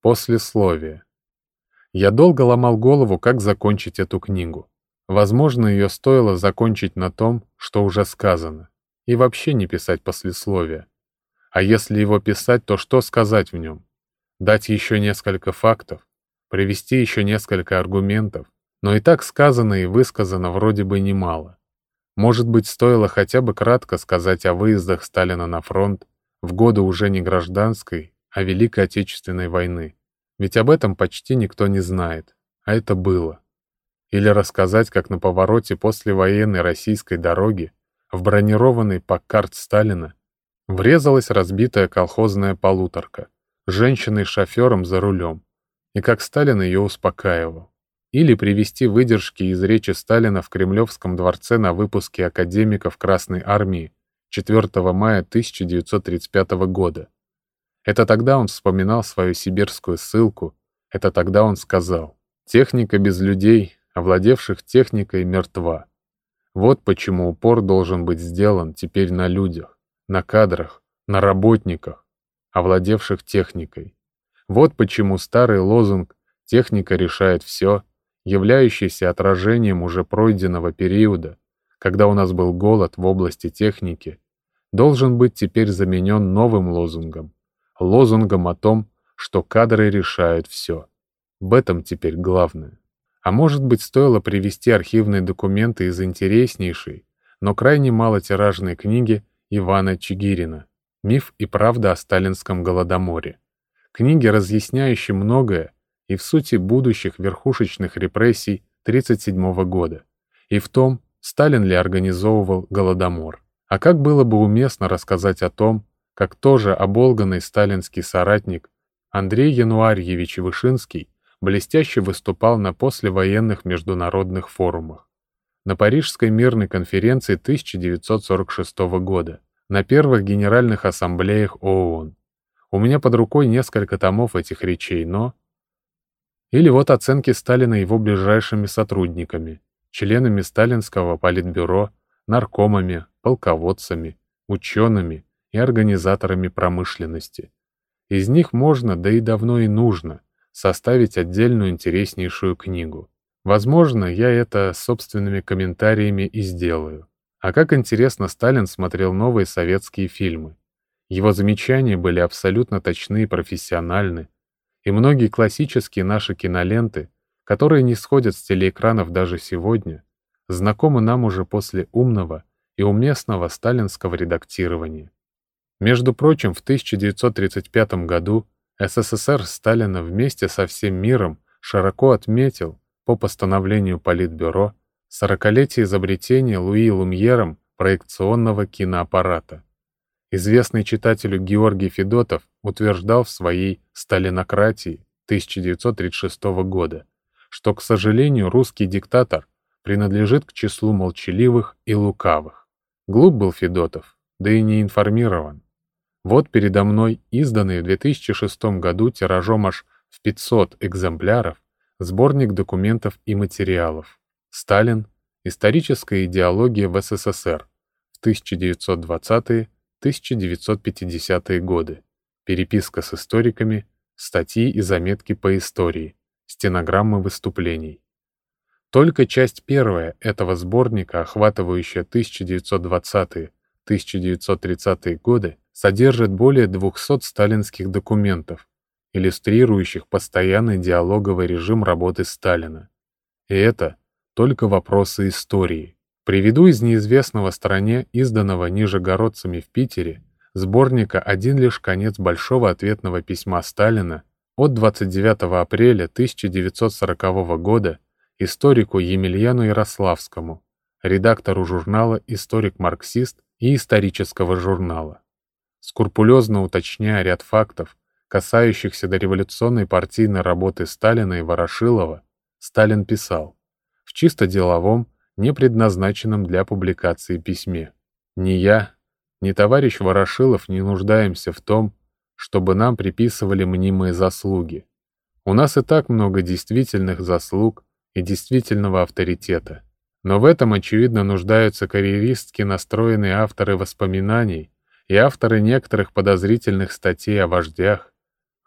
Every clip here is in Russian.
Послесловие. Я долго ломал голову, как закончить эту книгу. Возможно, ее стоило закончить на том, что уже сказано, и вообще не писать послесловие. А если его писать, то что сказать в нем? Дать еще несколько фактов, привести еще несколько аргументов, но и так сказано и высказано вроде бы немало. Может быть, стоило хотя бы кратко сказать о выездах Сталина на фронт в годы уже не гражданской, а Великой Отечественной войны. Ведь об этом почти никто не знает, а это было. Или рассказать, как на повороте послевоенной российской дороги в бронированный Паккарт Сталина врезалась разбитая колхозная полуторка с женщиной-шофером за рулем, и как Сталин ее успокаивал. Или привести выдержки из речи Сталина в Кремлевском дворце на выпуске академиков Красной Армии 4 мая 1935 года. Это тогда он вспоминал свою сибирскую ссылку, это тогда он сказал: «Техника без людей, овладевших техникой, мертва. Вот почему упор должен быть сделан теперь на людях, на кадрах, на работниках, овладевших техникой. Вот почему старый лозунг «техника решает все», являющийся отражением уже пройденного периода, когда у нас был голод в области техники, должен быть теперь заменен новым лозунгом о том, что кадры решают все. В этом теперь главное. А может быть, стоило привести архивные документы из интереснейшей, но крайне малотиражной книги Ивана Чигирина «Миф и правда о сталинском голодоморе». Книги, разъясняющие многое и в сути будущих верхушечных репрессий 1937 года, и в том, Сталин ли организовывал голодомор. А как было бы уместно рассказать о том, как тоже оболганный сталинский соратник Андрей Януарьевич Вышинский блестяще выступал на послевоенных международных форумах, на Парижской мирной конференции 1946 года, на первых генеральных ассамблеях ООН. У меня под рукой несколько томов этих речей, но... Или вот оценки Сталина его ближайшими сотрудниками, членами сталинского политбюро, наркомами, полководцами, учеными и организаторами промышленности. Из них можно, да и давно и нужно, составить отдельную интереснейшую книгу. Возможно, я это собственными комментариями и сделаю. А как интересно Сталин смотрел новые советские фильмы. Его замечания были абсолютно точны и профессиональны, и многие классические наши киноленты, которые не сходят с телеэкранов даже сегодня, знакомы нам уже после умного и уместного сталинского редактирования. Между прочим, в 1935 году СССР Сталина вместе со всем миром широко отметил, по постановлению Политбюро, 40-летие изобретения Луи Люмьером проекционного киноаппарата. Известный читателю Георгий Федотов утверждал в своей «Сталинократии» 1936 года, что, к сожалению, русский диктатор принадлежит к числу молчаливых и лукавых. Глуп был Федотов, да и не информирован. Вот передо мной изданный в 2006 году тиражом аж в 500 экземпляров сборник документов и материалов «Сталин. Историческая идеология в СССР» в 1920-1950-е годы, переписка с историками, статьи и заметки по истории, стенограммы выступлений. Только часть первая этого сборника, охватывающая 1920-1930-е годы, содержит более 200 сталинских документов, иллюстрирующих постоянный диалоговый режим работы Сталина. И это только вопросы истории. Приведу из неизвестного стране, изданного нижегородцами в Питере, сборника «Один лишь конец» большого ответного письма Сталина от 29 апреля 1940 года историку Емельяну Ярославскому, редактору журнала «Историк-марксист» и исторического журнала. Скрупулезно уточняя ряд фактов, касающихся дореволюционной партийной работы Сталина и Ворошилова, Сталин писал в чисто деловом, не предназначенном для публикации письме: «Ни я, ни товарищ Ворошилов не нуждаемся в том, чтобы нам приписывали мнимые заслуги. У нас и так много действительных заслуг и действительного авторитета. Но в этом, очевидно, нуждаются карьеристски настроенные авторы воспоминаний и авторы некоторых подозрительных статей о вождях,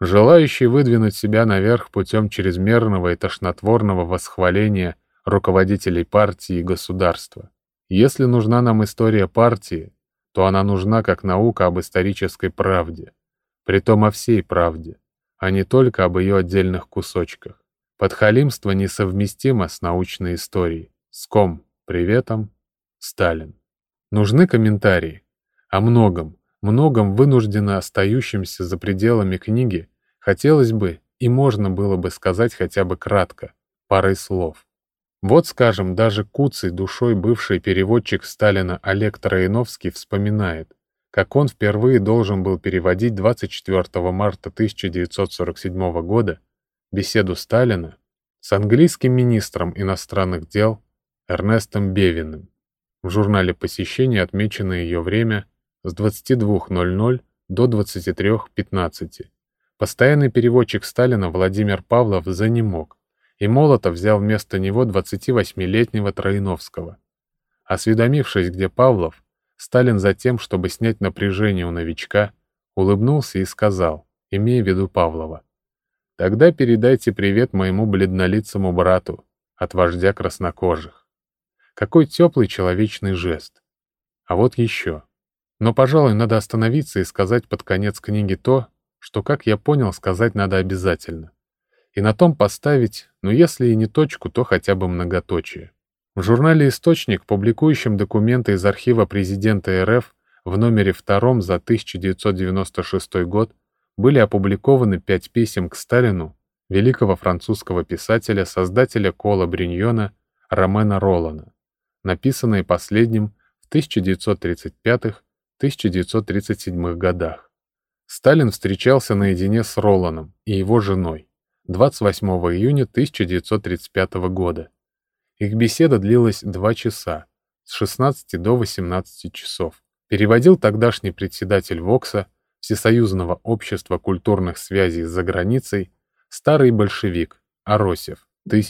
Желающий выдвинуть себя наверх путем чрезмерного и тошнотворного восхваления руководителей партии и государства. Если нужна нам история партии, то она нужна как наука об исторической правде, притом о всей правде, а не только об ее отдельных кусочках. Подхалимство несовместимо с научной историей. Ском. Приветом. Сталин. Нужны комментарии. О многом, вынужденно остающемся за пределами книги, хотелось бы и можно было бы сказать хотя бы кратко, парой слов. Вот, скажем, даже куцый душой бывший переводчик Сталина Олег Троиновский вспоминает, как он впервые должен был переводить 24 марта 1947 года беседу Сталина с английским министром иностранных дел Эрнестом Бевиным. В журнале посещения отмечено ее время с 22:00 до 23:15. Постоянный переводчик Сталина Владимир Павлов занемог, и Молотов взял вместо него 28-летнего Троиновского. Осведомившись, где Павлов, Сталин затем, чтобы снять напряжение у новичка, улыбнулся и сказал, имея в виду Павлова: «Тогда передайте привет моему бледнолицому брату от вождя краснокожих». Какой теплый человечный жест. А вот еще. Но, пожалуй, надо остановиться и сказать под конец книги то, что, как я понял, сказать надо обязательно. И на том поставить, ну если и не точку, то хотя бы многоточие. В журнале «Источник», публикующем документы из архива президента РФ в номере 2 за 1996 год, были опубликованы 5 писем к Сталину великого французского писателя, создателя Кола Бриньона Ромена Ролана, написанные последним в 1935-1937 годах. Сталин встречался наедине с Роланом и его женой 28 июня 1935 года. Их беседа длилась 2 часа, с 16 до 18 часов. Переводил тогдашний председатель ВОКСа, Всесоюзного общества культурных связей за границей, старый большевик Аросев,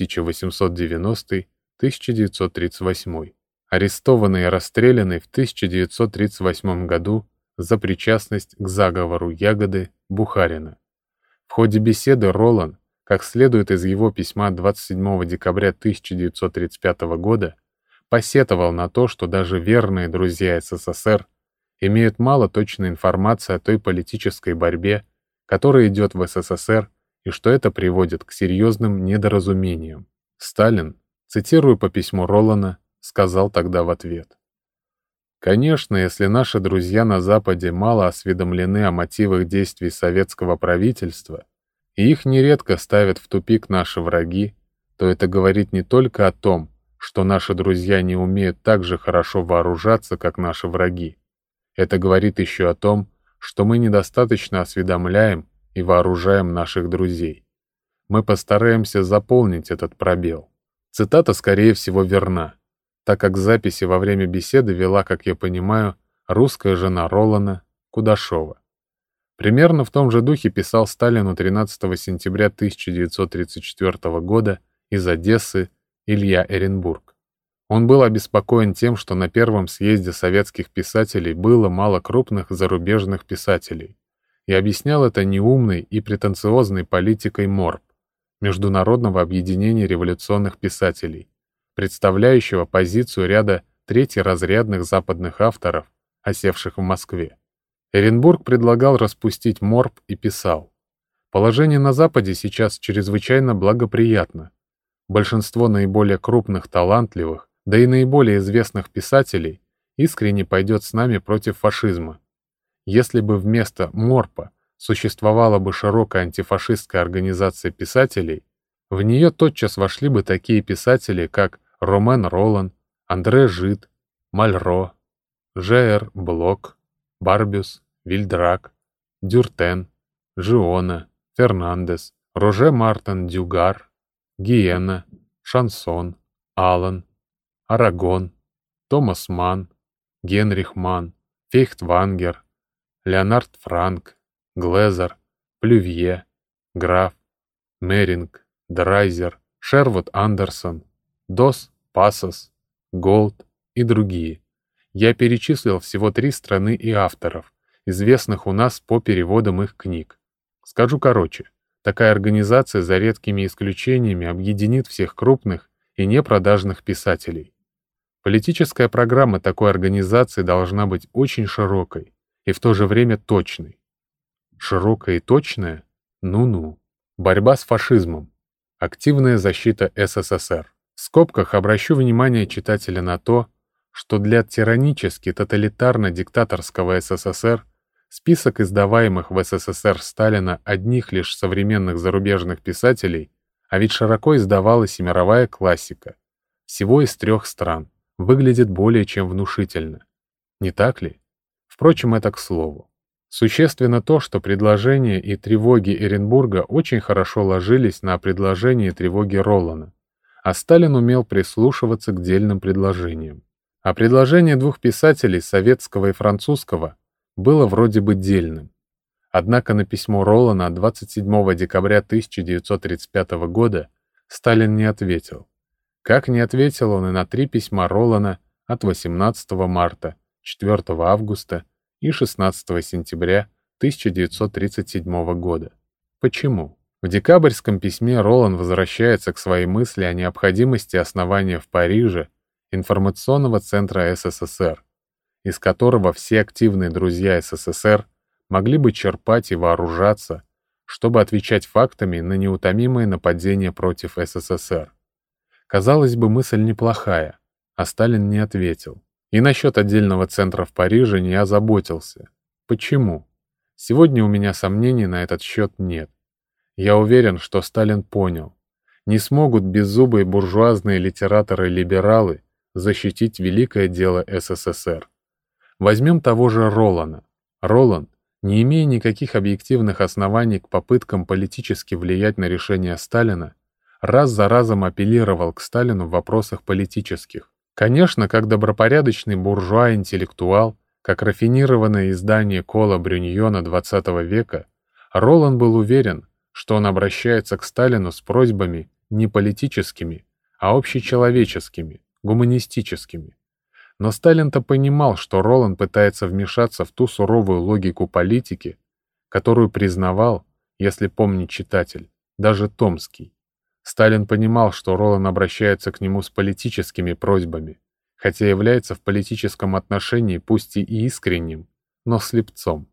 1890-1938, арестованный и расстрелянный в 1938 году за причастность к заговору Ягоды Бухарина. В ходе беседы Ролан, как следует из его письма 27 декабря 1935 года, посетовал на то, что даже верные друзья СССР имеют мало точной информации о той политической борьбе, которая идет в СССР, и что это приводит к серьезным недоразумениям. Сталин, цитирую по письму Ролана, сказал тогда в ответ: «Конечно, если наши друзья на Западе мало осведомлены о мотивах действий советского правительства, и их нередко ставят в тупик наши враги, то это говорит не только о том, что наши друзья не умеют так же хорошо вооружаться, как наши враги. Это говорит еще о том, что мы недостаточно осведомляем и вооружаем наших друзей. Мы постараемся заполнить этот пробел». Цитата, скорее всего, верна, так как записи во время беседы вела, как я понимаю, русская жена Ролана, Кудашова. Примерно в том же духе писал Сталину 13 сентября 1934 года из Одессы Илья Эренбург. Он был обеспокоен тем, что на первом съезде советских писателей было мало крупных зарубежных писателей, и объяснял это неумной и претенциозной политикой МОРП, Международного объединения революционных писателей, представляющего позицию ряда третьеразрядных западных авторов, осевших в Москве. Эренбург предлагал распустить МОРП и писал: «Положение на Западе сейчас чрезвычайно благоприятно. Большинство наиболее крупных, талантливых, да и наиболее известных писателей искренне пойдет с нами против фашизма. Если бы вместо МОРПа существовала бы широкая антифашистская организация писателей, в нее тотчас вошли бы такие писатели, как Ромен Ролан, Андре Жид, Мальро, Ж.Р. Блок, Барбюс, Вильдрак, Дюртен, Жиона, Фернандес, Роже Мартен Дюгар, Гиена, Шансон, Аллен, Арагон, Томас Манн, Генрих Манн, Фейхтвангер, Леонард Франк, Глезер, Плювье, Граф, Меринг, Драйзер, Шервуд Андерсон, Дос Пасос, Голд и другие. Я перечислил всего 3 страны и авторов, известных у нас по переводам их книг. Скажу короче, такая организация за редкими исключениями объединит всех крупных и непродажных писателей. Политическая программа такой организации должна быть очень широкой и в то же время точной. Широкая и точная? Ну-ну. Борьба с фашизмом. Активная защита СССР. В скобках обращу внимание читателя на то, что для тиранически тоталитарно-диктаторского СССР список издаваемых в СССР Сталина одних лишь современных зарубежных писателей, а ведь широко издавалась и мировая классика, всего из 3 стран, выглядит более чем внушительно. Не так ли? Впрочем, это к слову. Существенно то, что предложения и тревоги Эренбурга очень хорошо ложились на предложения и тревоги Ролана, а Сталин умел прислушиваться к дельным предложениям. А предложение 2 писателей, советского и французского, было вроде бы дельным. Однако на письмо Ролана от 27 декабря 1935 года Сталин не ответил. Как не ответил он и на 3 письма Ролана от 18 марта, 4 августа и 16 сентября 1937 года. Почему? В декабрьском письме Ролан возвращается к своей мысли о необходимости основания в Париже информационного центра СССР, из которого все активные друзья СССР могли бы черпать и вооружаться, чтобы отвечать фактами на неутомимые нападения против СССР. Казалось бы, мысль неплохая, а Сталин не ответил. И насчет отдельного центра в Париже не озаботился. Почему? Сегодня у меня сомнений на этот счет нет. Я уверен, что Сталин понял. Не смогут беззубые буржуазные литераторы-либералы защитить великое дело СССР. Возьмем того же Ролана. Ролан, не имея никаких объективных оснований к попыткам политически влиять на решения Сталина, раз за разом апеллировал к Сталину в вопросах политических. Конечно, как добропорядочный буржуа-интеллектуал, как рафинированное издание Кола Брюньона XX века, Ролан был уверен, что он обращается к Сталину с просьбами не политическими, а общечеловеческими, гуманистическими. Но Сталин-то понимал, что Ролан пытается вмешаться в ту суровую логику политики, которую признавал, если помнит читатель, даже Томский. Сталин понимал, что Ролан обращается к нему с политическими просьбами, хотя является в политическом отношении пусть и искренним, но слепцом.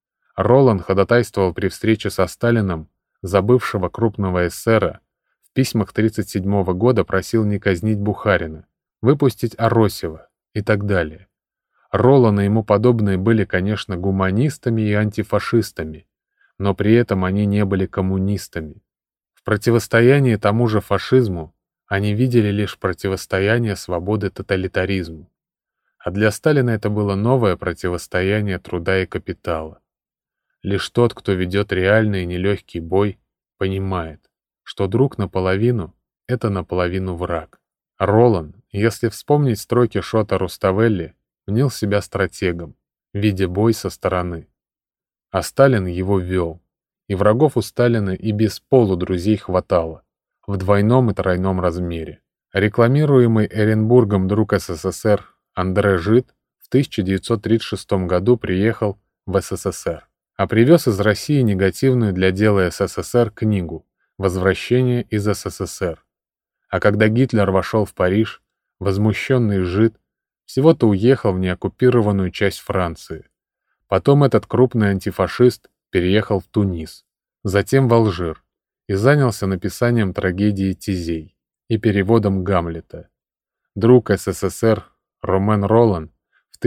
Ролан ходатайствовал при встрече со Сталином за бывшего крупного эсера, в письмах 1937 года просил не казнить Бухарина, выпустить Аросева и так далее. Ролан и ему подобные были, конечно, гуманистами и антифашистами, но при этом они не были коммунистами. В противостоянии тому же фашизму они видели лишь противостояние свободы тоталитаризму. А для Сталина это было новое противостояние труда и капитала. Лишь тот, кто ведет реальный и нелегкий бой, понимает, что друг наполовину — это наполовину враг. Ролан, если вспомнить строки Шота Руставелли, мнил себя стратегом, видя бой со стороны. А Сталин его вел, и врагов у Сталина и без полудрузей хватало, в двойном и тройном размере. Рекламируемый Эренбургом друг СССР Андре Жид в 1936 году приехал в СССР, а привез из России негативную для дела СССР книгу «Возвращение из СССР». А когда Гитлер вошел в Париж, возмущенный Жид всего-то уехал в неоккупированную часть Франции. Потом этот крупный антифашист переехал в Тунис, затем в Алжир и занялся написанием трагедии Тизей и переводом Гамлета. Друг СССР Ромен Ролан в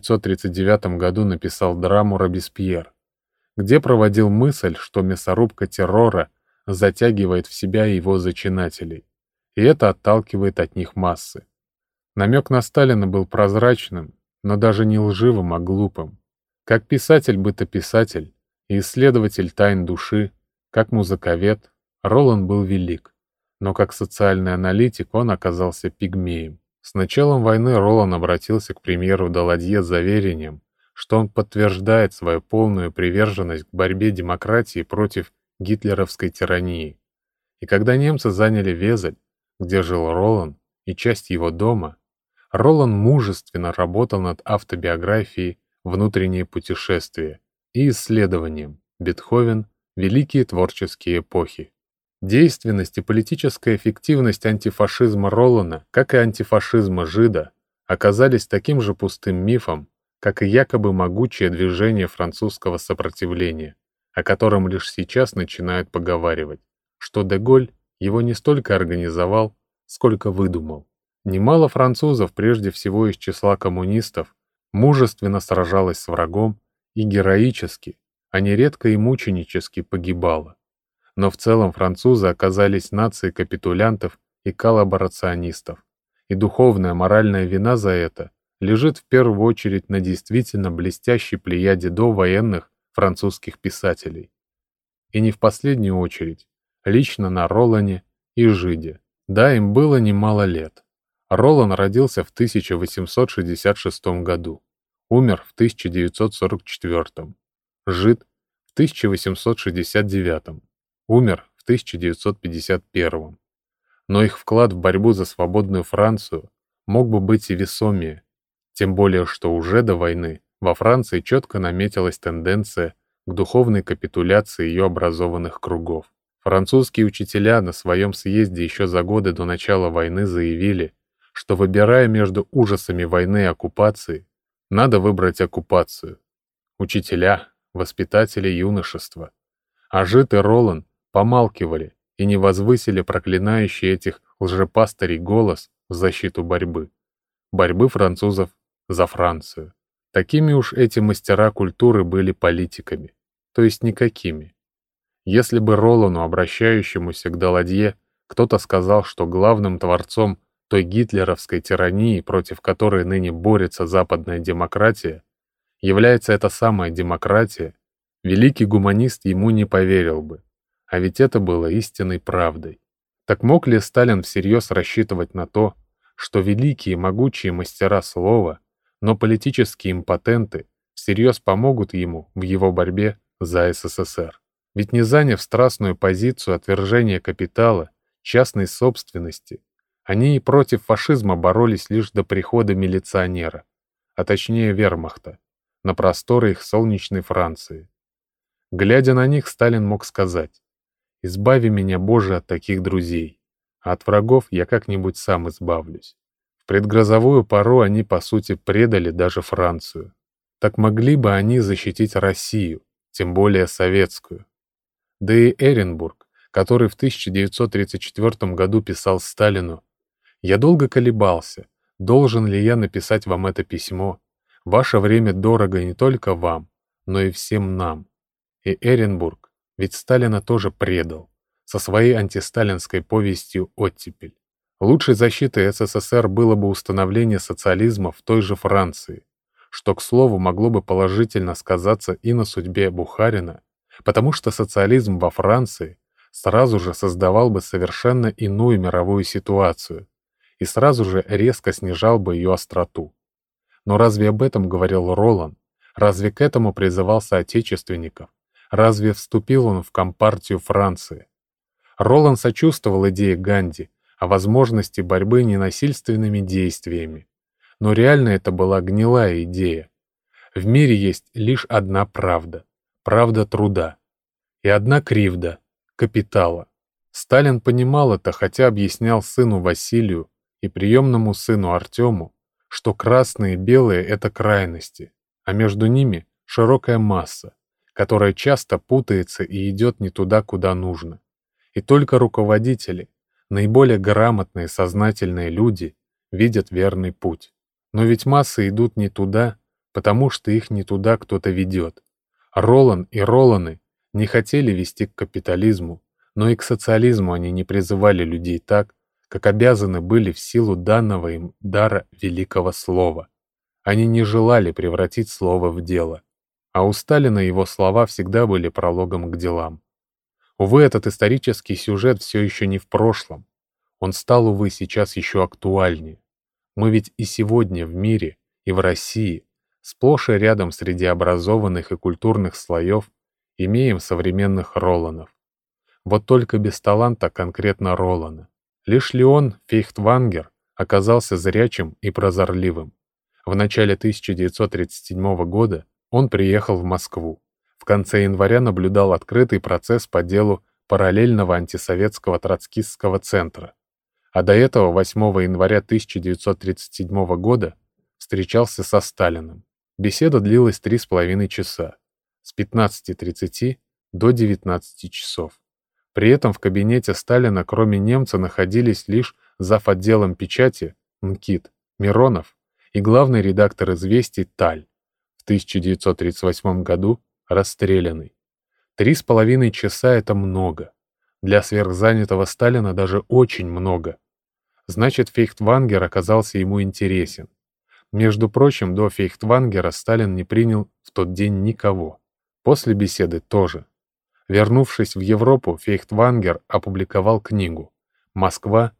1939 году написал драму «Робеспьер», где проводил мысль, что мясорубка террора затягивает в себя его зачинателей, и это отталкивает от них массы. Намек на Сталина был прозрачным, но даже не лживым, а глупым. Как писатель-бытописатель и исследователь тайн души, как музыковед, Ролан был велик, но как социальный аналитик он оказался пигмеем. С началом войны Ролан обратился к премьеру Даладье с заверением, что он подтверждает свою полную приверженность к борьбе демократии против гитлеровской тирании. И когда немцы заняли Везель, где жил Ролан, и часть его дома, Ролан мужественно работал над автобиографией «Внутреннее путешествие» и исследованием «Бетховен. Великие творческие эпохи. Действенность и политическая эффективность антифашизма Ролана, как и антифашизма Жида, оказались таким же пустым мифом, как и якобы могучее движение французского сопротивления, о котором лишь сейчас начинают поговаривать, что Де-Голь его не столько организовал, сколько выдумал. Немало французов, прежде всего из числа коммунистов, мужественно сражалось с врагом и героически, а нередко и мученически погибало. Но в целом французы оказались нацией капитулянтов и коллаборационистов, и духовная моральная вина за это лежит в первую очередь на действительно блестящей плеяде довоенных французских писателей. И не в последнюю очередь, лично на Ролане и Жиде. Да, им было немало лет. Ролан родился в 1866 году, умер в 1944. Жид в 1869, умер в 1951. Но их вклад в борьбу за свободную Францию мог бы быть и весомее, тем более что уже до войны во Франции четко наметилась тенденция к духовной капитуляции ее образованных кругов. Французские учителя на своем съезде еще за годы до начала войны заявили, что, выбирая между ужасами войны и оккупации, надо выбрать оккупацию. Учителя, воспитатели юношества. А Жид и Ролан помалкивали и не возвысили проклинающий этих лжепастырей голос в защиту борьбы. Борьбы французов за Францию. Такими уж эти мастера культуры были политиками, то есть никакими. Если бы Ролану, обращающемуся к Далладье, кто-то сказал, что главным творцом той гитлеровской тирании, против которой ныне борется западная демократия, является эта самая демократия, великий гуманист ему не поверил бы. А ведь это было истинной правдой. Так мог ли Сталин всерьез рассчитывать на то, что великие могучие мастера слова, но политические импотенты всерьез помогут ему в его борьбе за СССР? Ведь не заняв страстную позицию отвержения капитала, частной собственности, они и против фашизма боролись лишь до прихода милиционера, а точнее вермахта, на просторы их солнечной Франции. Глядя на них, Сталин мог сказать: «Избави меня, Боже, от таких друзей, а от врагов я как-нибудь сам избавлюсь». В предгрозовую пору они, по сути, предали даже Францию. Так могли бы они защитить Россию, тем более советскую. Да и Эренбург, который в 1934 году писал Сталину: «Я долго колебался, должен ли я написать вам это письмо. Ваше время дорого не только вам, но и всем нам». И Эренбург ведь Сталина тоже предал, со своей антисталинской повестью «Оттепель». Лучшей защитой СССР было бы установление социализма в той же Франции, что, к слову, могло бы положительно сказаться и на судьбе Бухарина, потому что социализм во Франции сразу же создавал бы совершенно иную мировую ситуацию и сразу же резко снижал бы ее остроту. Но разве об этом говорил Ролан? Разве к этому призывал соотечественников? Разве вступил он в Компартию Франции? Ролан сочувствовал идее Ганди о возможности борьбы ненасильственными действиями. Но реально это была гнилая идея. В мире есть лишь одна правда — правда труда. И одна кривда — капитала. Сталин понимал это, хотя объяснял сыну Василию и приемному сыну Артему, что красные и белые — это крайности, а между ними широкая масса, которая часто путается и идет не туда, куда нужно. И только руководители, наиболее грамотные сознательные люди, видят верный путь. Но ведь массы идут не туда, потому что их не туда кто-то ведет. Ролан и Роланы не хотели вести к капитализму, но и к социализму они не призывали людей так, как обязаны были в силу данного им дара великого слова. Они не желали превратить слово в дело. А у Сталина его слова всегда были прологом к делам. Увы, этот исторический сюжет все еще не в прошлом. Он стал, увы, сейчас еще актуальнее. Мы ведь и сегодня в мире, и в России, сплошь и рядом среди образованных и культурных слоев, имеем современных Роланов. Вот только без таланта конкретно Ролана. Лишь Леон Фейхтвангер оказался зрячим и прозорливым. В начале 1937 года он приехал в Москву, В конце января наблюдал открытый процесс по делу параллельного антисоветского троцкистского центра, а до этого 8 января 1937 года встречался со Сталиным. Беседа длилась 3,5 часа, с 15:30 до 19 часов. При этом в кабинете Сталина кроме немца находились лишь зав. Отделом печати МКИТ Миронов и главный редактор «Известий» Таль, в 1938 году расстрелянный. 3,5 часа — это много. Для сверхзанятого Сталина даже очень много. Значит, Фейхтвангер оказался ему интересен. Между прочим, до Фейхтвангера Сталин не принял в тот день никого. После беседы тоже. Вернувшись в Европу, Фейхтвангер опубликовал книгу «Москва,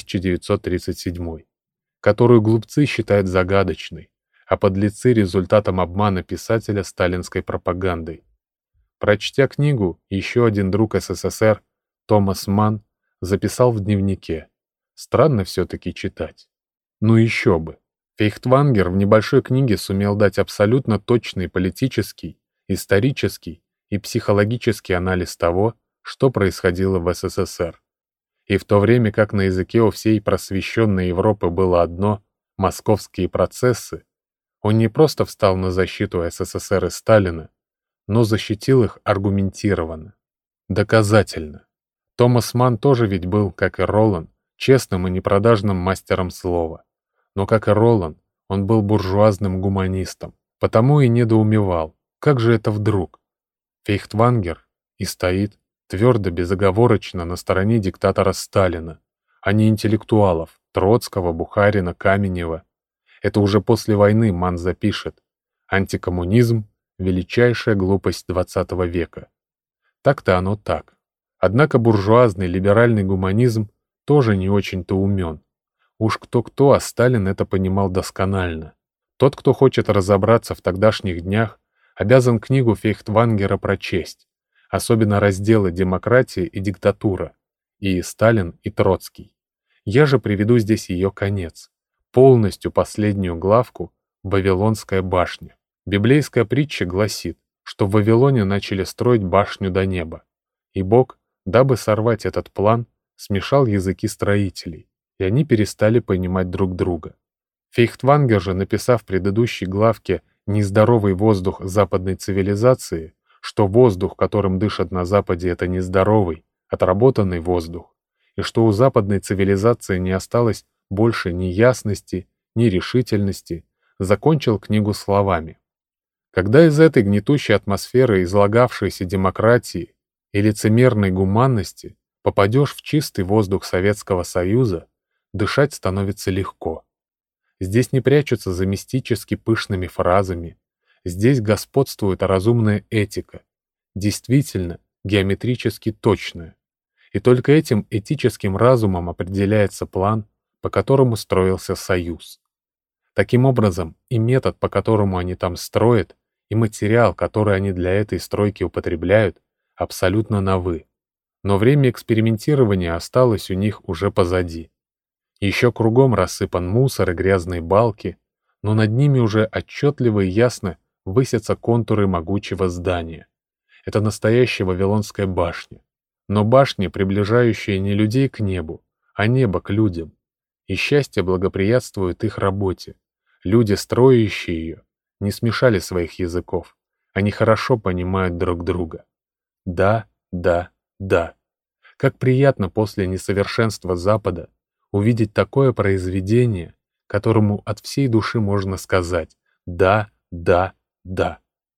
1937», которую глупцы считают загадочной, а подлецы — результатом обмана писателя сталинской пропагандой. Прочтя книгу, еще один друг СССР, Томас Манн, записал в дневнике: «Странно все-таки читать». Ну еще бы. Фейхтвангер в небольшой книге сумел дать абсолютно точный политический, исторический и психологический анализ того, что происходило в СССР. И в то время как на языке у всей просвещенной Европы было одно — московские процессы, он не просто встал на защиту СССР и Сталина, но защитил их аргументированно, доказательно. Томас Манн тоже ведь был, как и Ролан, честным и непродажным мастером слова. Но, как и Ролан, он был буржуазным гуманистом, потому и недоумевал, как же это вдруг. Фейхтвангер и стоит твердо, безоговорочно на стороне диктатора Сталина, а не интеллектуалов Троцкого, Бухарина, Каменева. Это уже после войны Манн запишет: «Антикоммунизм — величайшая глупость XX века». Так-то оно так. Однако буржуазный либеральный гуманизм тоже не очень-то умен. Уж кто-кто, а Сталин это понимал досконально. Тот, кто хочет разобраться в тогдашних днях, обязан книгу Фейхтвангера прочесть, особенно разделы «Демократия и диктатура» и «Сталин и Троцкий». Я же приведу здесь ее конец, полностью последнюю главку «Вавилонская башня». Библейская притча гласит, что в Вавилоне начали строить башню до неба, и Бог, дабы сорвать этот план, смешал языки строителей, и они перестали понимать друг друга. Фейхтвангер же, написав в предыдущей главке «Нездоровый воздух западной цивилизации», что воздух, которым дышат на Западе, это нездоровый, отработанный воздух, и что у западной цивилизации не осталось больше ни ясности, ни решительности, закончил книгу словами: «Когда из этой гнетущей атмосферы излагавшейся демократии и лицемерной гуманности попадешь в чистый воздух Советского Союза, дышать становится легко. Здесь не прячутся за мистически пышными фразами. Здесь господствует разумная этика, действительно геометрически точная. И только этим этическим разумом определяется план, по которому строился Союз. Таким образом, и метод, по которому они там строят, и материал, который они для этой стройки употребляют, абсолютно новы. Но время экспериментирования осталось у них уже позади. Еще кругом рассыпан мусор и грязные балки, но над ними уже отчетливо и ясно высятся контуры могучего здания. Это настоящая Вавилонская башня. Но башня, приближающая не людей к небу, а небо к людям. И счастье благоприятствует их работе. Люди, строящие ее, не смешали своих языков. Они хорошо понимают друг друга. Да, да, да. Как приятно после несовершенства Запада увидеть такое произведение, которому от всей души можно сказать «да, да, да».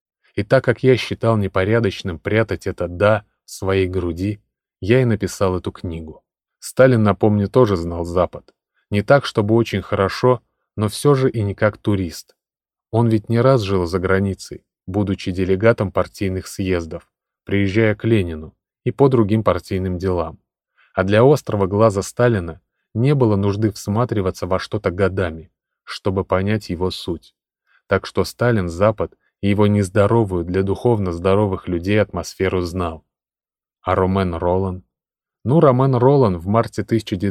И так как я считал непорядочным прятать это «да» в своей груди, я и написал эту книгу. Сталин, напомню, тоже знал Запад. Не так, чтобы очень хорошо, но все же и не как турист. Он ведь не раз жил за границей, будучи делегатом партийных съездов, приезжая к Ленину и по другим партийным делам. А для острого глаза Сталина не было нужды всматриваться во что-то годами, чтобы понять его суть. Так что Сталин Запад и его нездоровую для духовно здоровых людей атмосферу знал. А Ромен Ролан? Ну, Ромен Ролан в марте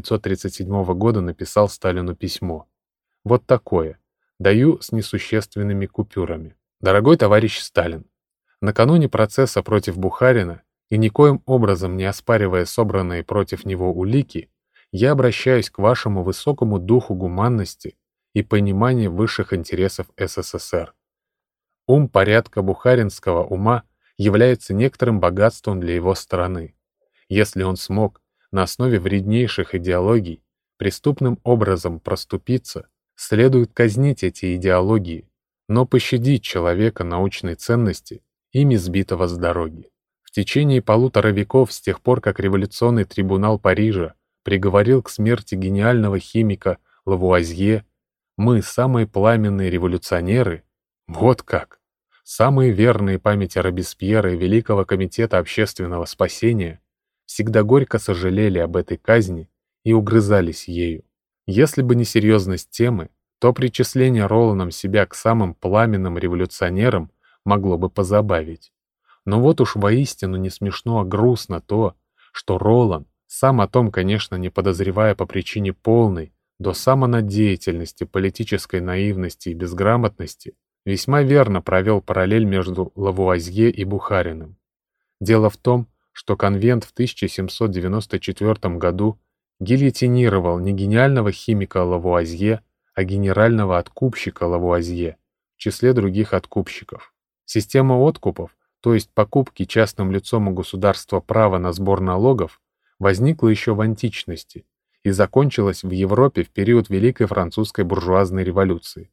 1937 года написал Сталину письмо. Вот такое. Даю с несущественными купюрами. «Дорогой товарищ Сталин, Накануне процесса против Бухарина и никоим образом не оспаривая собранные против него улики, я обращаюсь к вашему высокому духу гуманности и понимания высших интересов СССР. Ум порядка бухаринского ума является некоторым богатством для его страны. Если он смог на основе вреднейших идеологий преступным образом проступиться, следует казнить эти идеологии, но пощадить человека научной ценности, ими сбитого с дороги. В течение 1,5 веков, с тех пор, как революционный трибунал Парижа приговорил к смерти гениального химика Лавуазье, мы, самые пламенные революционеры, вот как, самые верные памяти Робеспьера и Великого комитета общественного спасения, всегда горько сожалели об этой казни и угрызались ею. Если бы не серьезность темы, то причисление Роланом себя к самым пламенным революционерам могло бы позабавить. Но вот уж воистину не смешно, а грустно то, что Ролан, сам о том, конечно, не подозревая по причине полной, до самонадеятельности, политической наивности и безграмотности, весьма верно провел параллель между Лавуазье и Бухариным. Дело в том, что конвент в 1794 году гильотинировал не гениального химика Лавуазье, а генерального откупщика Лавуазье, в числе других откупщиков. Система откупов, то есть покупки частным лицом у государства права на сбор налогов, возникла еще в античности и закончилась в Европе в период Великой французской буржуазной революции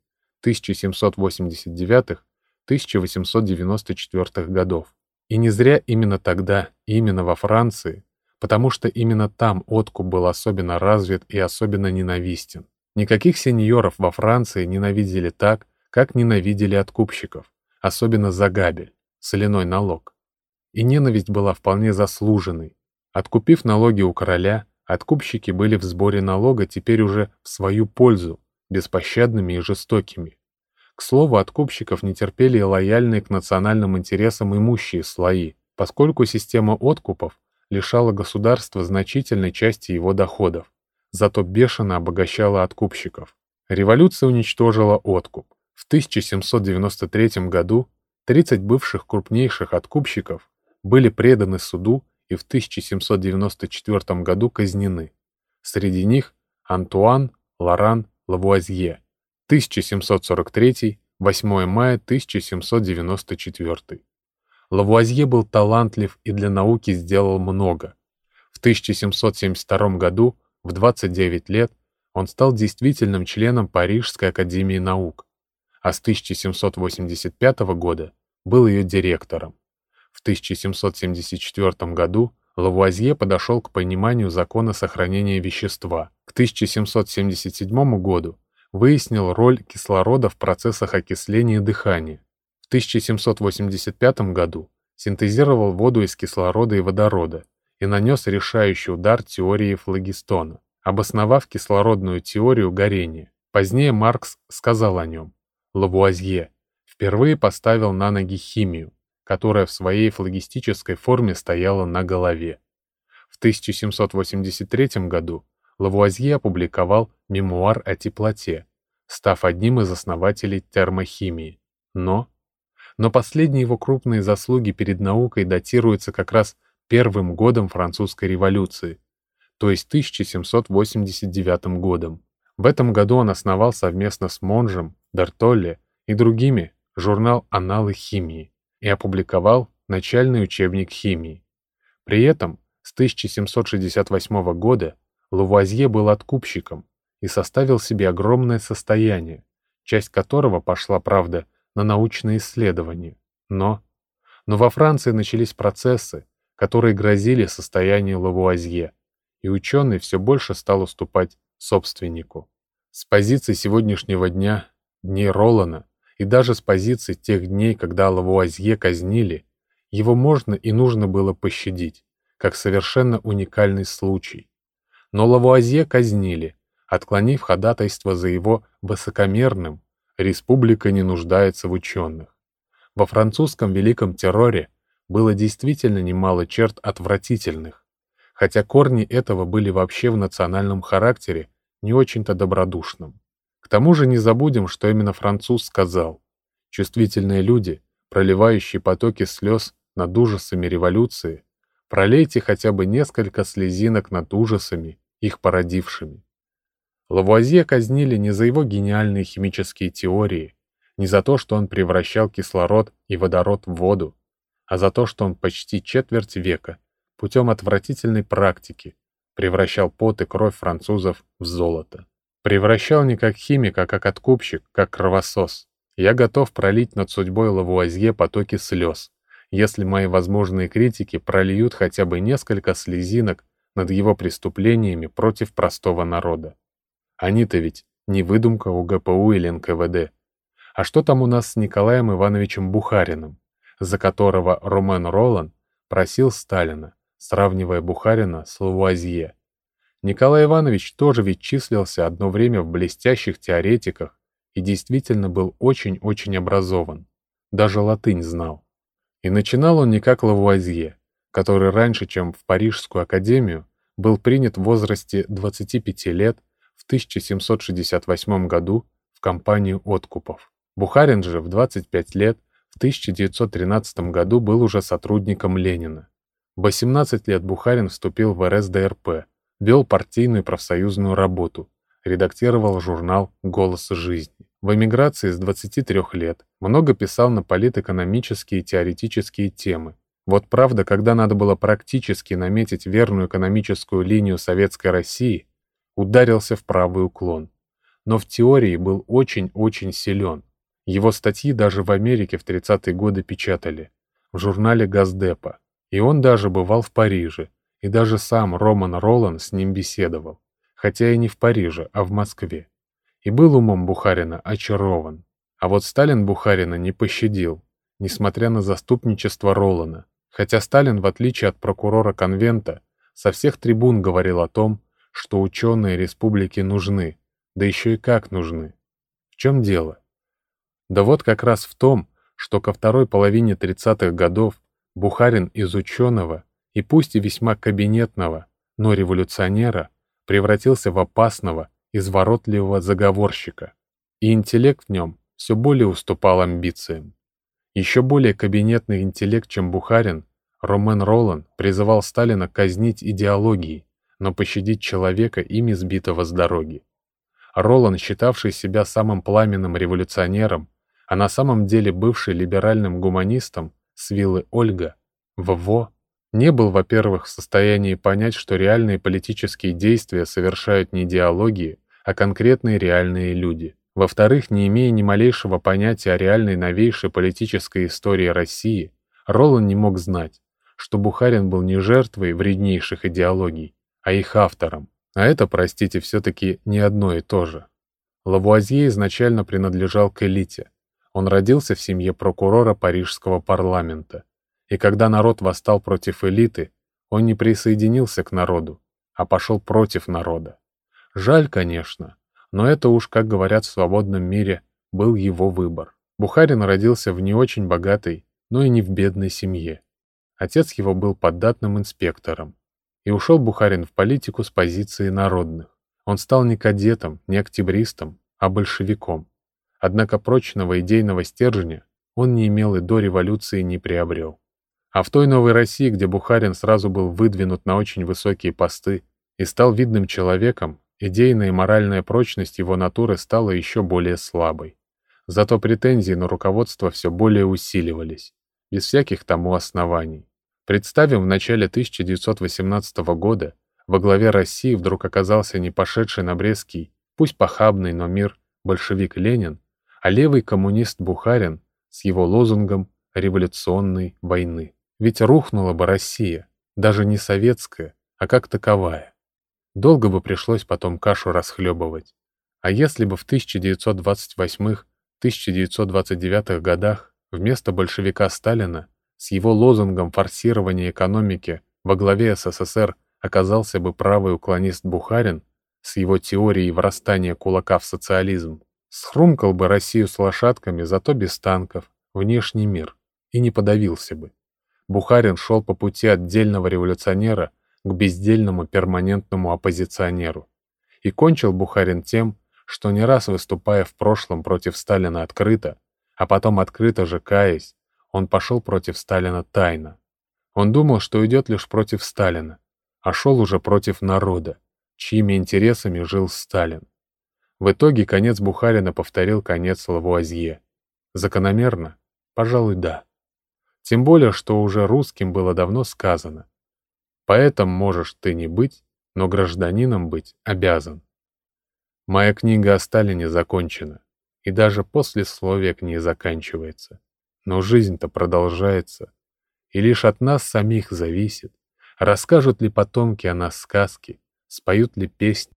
1789-1894 годов. И не зря именно тогда, именно во Франции, потому что именно там откуп был особенно развит и особенно ненавистен. Никаких сеньоров во Франции ненавидели так, как ненавидели откупщиков, особенно за габель, соляной налог. И ненависть была вполне заслуженной. Откупив налоги у короля, откупщики были в сборе налога теперь уже в свою пользу, беспощадными и жестокими. К слову, откупщиков не терпели и лояльные к национальным интересам имущие слои, поскольку система откупов лишала государства значительной части его доходов, зато бешено обогащала откупщиков. Революция уничтожила откуп. В 1793 году 30 бывших крупнейших откупщиков были преданы суду и в 1794 году казнены. Среди них Антуан Лоран Лавуазье, 1743, 8 мая 1794. Лавуазье был талантлив и для науки сделал много. В 1772 году, в 29 лет, он стал действительным членом Парижской академии наук, а с 1785 года был ее директором. В 1774 году Лавуазье подошел к пониманию закона сохранения вещества. К 1777 году выяснил роль кислорода в процессах окисления дыхания. В 1785 году синтезировал воду из кислорода и водорода и нанес решающий удар теории флогистона, обосновав кислородную теорию горения. Позднее Маркс сказал о нем: Лавуазье впервые поставил на ноги химию, которая в своей флогистической форме стояла на голове. В 1783 году Лавуазье опубликовал мемуар о теплоте, став одним из основателей термохимии. Но последние его крупные заслуги перед наукой датируются как раз первым годом французской революции, то есть 1789 годом. В этом году он основал совместно с Монжем, Бертолле и другими журнал «Анналы химии» и опубликовал начальный учебник химии. При этом с 1768 года Лавуазье был откупщиком и составил себе огромное состояние, часть которого пошла, правда, на научные исследования. Но во Франции начались процессы, которые грозили состоянию Лавуазье, и ученый все больше стал уступать собственнику. С позиции сегодняшнего дня, дней Ролана, и даже с позиции тех дней, когда Лавуазье казнили, его можно и нужно было пощадить, как совершенно уникальный случай. Но Лавуазье казнили, отклонив ходатайство за его высокомерным «Республика не нуждается в ученых». Во французском Великом терроре было действительно немало черт отвратительных, хотя корни этого были вообще в национальном характере не очень-то добродушном. К тому же не забудем, что именно француз сказал: чувствительные люди проливающий потоки слез над ужасами революции, пролейте хотя бы несколько слезинок над ужасами, их породившими. Лавуазье казнили не за его гениальные химические теории, не за то, что он превращал кислород и водород в воду, а за то, что он почти четверть века путем отвратительной практики превращал пот и кровь французов в золото. Превращал не как химик, а как откупщик, как кровосос. Я готов пролить над судьбой Лавуазье потоки слез, если мои возможные критики прольют хотя бы несколько слезинок над его преступлениями против простого народа. Они-то ведь не выдумка УГПУ или НКВД. А что там у нас с Николаем Ивановичем Бухариным, за которого Ромен Ролан просил Сталина, сравнивая Бухарина с Лавуазье? Николай Иванович тоже ведь числился одно время в блестящих теоретиках и действительно был очень-очень образован. Даже латынь знал. И начинал он не как Лавуазье, который раньше, чем в Парижскую академию, был принят в возрасте 25 лет в 1768 году в кампанию откупов. Бухарин же в 25 лет в 1913 году был уже сотрудником Ленина. В 18 лет Бухарин вступил в РСДРП, вел партийную и профсоюзную работу, редактировал журнал «Голос жизни». В эмиграции с 23 лет много писал на политэкономические и теоретические темы. Вот правда, когда надо было практически наметить верную экономическую линию Советской России, ударился в правый уклон. Но в теории был очень-очень силен. Его статьи даже в Америке в 30-е годы печатали, в журнале «Газдепа». И он даже бывал в Париже, и даже сам Роман Ролан с ним беседовал, хотя и не в Париже, а в Москве. И был умом Бухарина очарован. А вот Сталин Бухарина не пощадил, несмотря на заступничество Ролана, хотя Сталин, в отличие от прокурора конвента, со всех трибун говорил о том, что ученые республики нужны, да еще и как нужны. В чем дело? Да вот как раз в том, что ко второй половине 30-х годов Бухарин из ученого, и пусть и весьма кабинетного, но революционера, превратился в опасного, изворотливого заговорщика, и интеллект в нем все более уступал амбициям. Еще более кабинетный интеллект, чем Бухарин, Ромен Ролан призывал Сталина казнить идеологией, но пощадить человека, ими сбитого с дороги. Ролан, считавший себя самым пламенным революционером, а на самом деле бывший либеральным гуманистом с виллы Ольга, ВВО, не был, во-первых, в состоянии понять, что реальные политические действия совершают не идеологии, а конкретные реальные люди. Во-вторых, не имея ни малейшего понятия о реальной новейшей политической истории России, Ролан не мог знать, что Бухарин был не жертвой вреднейших идеологий, а их автором. А это, простите, все-таки не одно и то же. Лавуазье изначально принадлежал к элите. Он родился в семье прокурора парижского парламента. И когда народ восстал против элиты, он не присоединился к народу, а пошел против народа. Жаль, конечно, но это уж, как говорят в свободном мире, был его выбор. Бухарин родился в не очень богатой, но и не в бедной семье. Отец его был поддатным инспектором. И ушел Бухарин в политику с позиции народных. Он стал не кадетом, не октябристом, а большевиком. Однако прочного идейного стержня он не имел и до революции не приобрел. А в той новой России, где Бухарин сразу был выдвинут на очень высокие посты и стал видным человеком, идейная и моральная прочность его натуры стала еще более слабой. Зато претензии на руководство все более усиливались, без всяких тому оснований. Представим, в начале 1918 года во главе России вдруг оказался не пошедший на Брестский, пусть похабный, но мир, большевик Ленин, а левый коммунист Бухарин с его лозунгом революционной войны. Ведь рухнула бы Россия, даже не советская, а как таковая. Долго бы пришлось потом кашу расхлебывать. А если бы в 1928-1929 годах вместо большевика Сталина с его лозунгом форсирования экономики во главе СССР оказался бы правый уклонист Бухарин с его теорией врастания кулака в социализм, схрумкал бы Россию с лошадками, зато без танков, внешний мир, и не подавился бы. Бухарин шел по пути отдельного революционера к бездельному перманентному оппозиционеру. И кончил Бухарин тем, что не раз выступая в прошлом против Сталина открыто, а потом открыто же каясь, Он пошел против Сталина тайно. Он думал, что идет лишь против Сталина, а шел уже против народа, чьими интересами жил Сталин. В итоге конец Бухарина повторил конец Лавуазье. Закономерно? Пожалуй, да. Тем более, что уже русским было давно сказано: поэтом можешь ты не быть, но гражданином быть обязан. Моя книга о Сталине закончена, и даже послесловие к ней заканчивается. Но жизнь-то продолжается, и лишь от нас самих зависит, расскажут ли потомки о нас сказки, споют ли песни,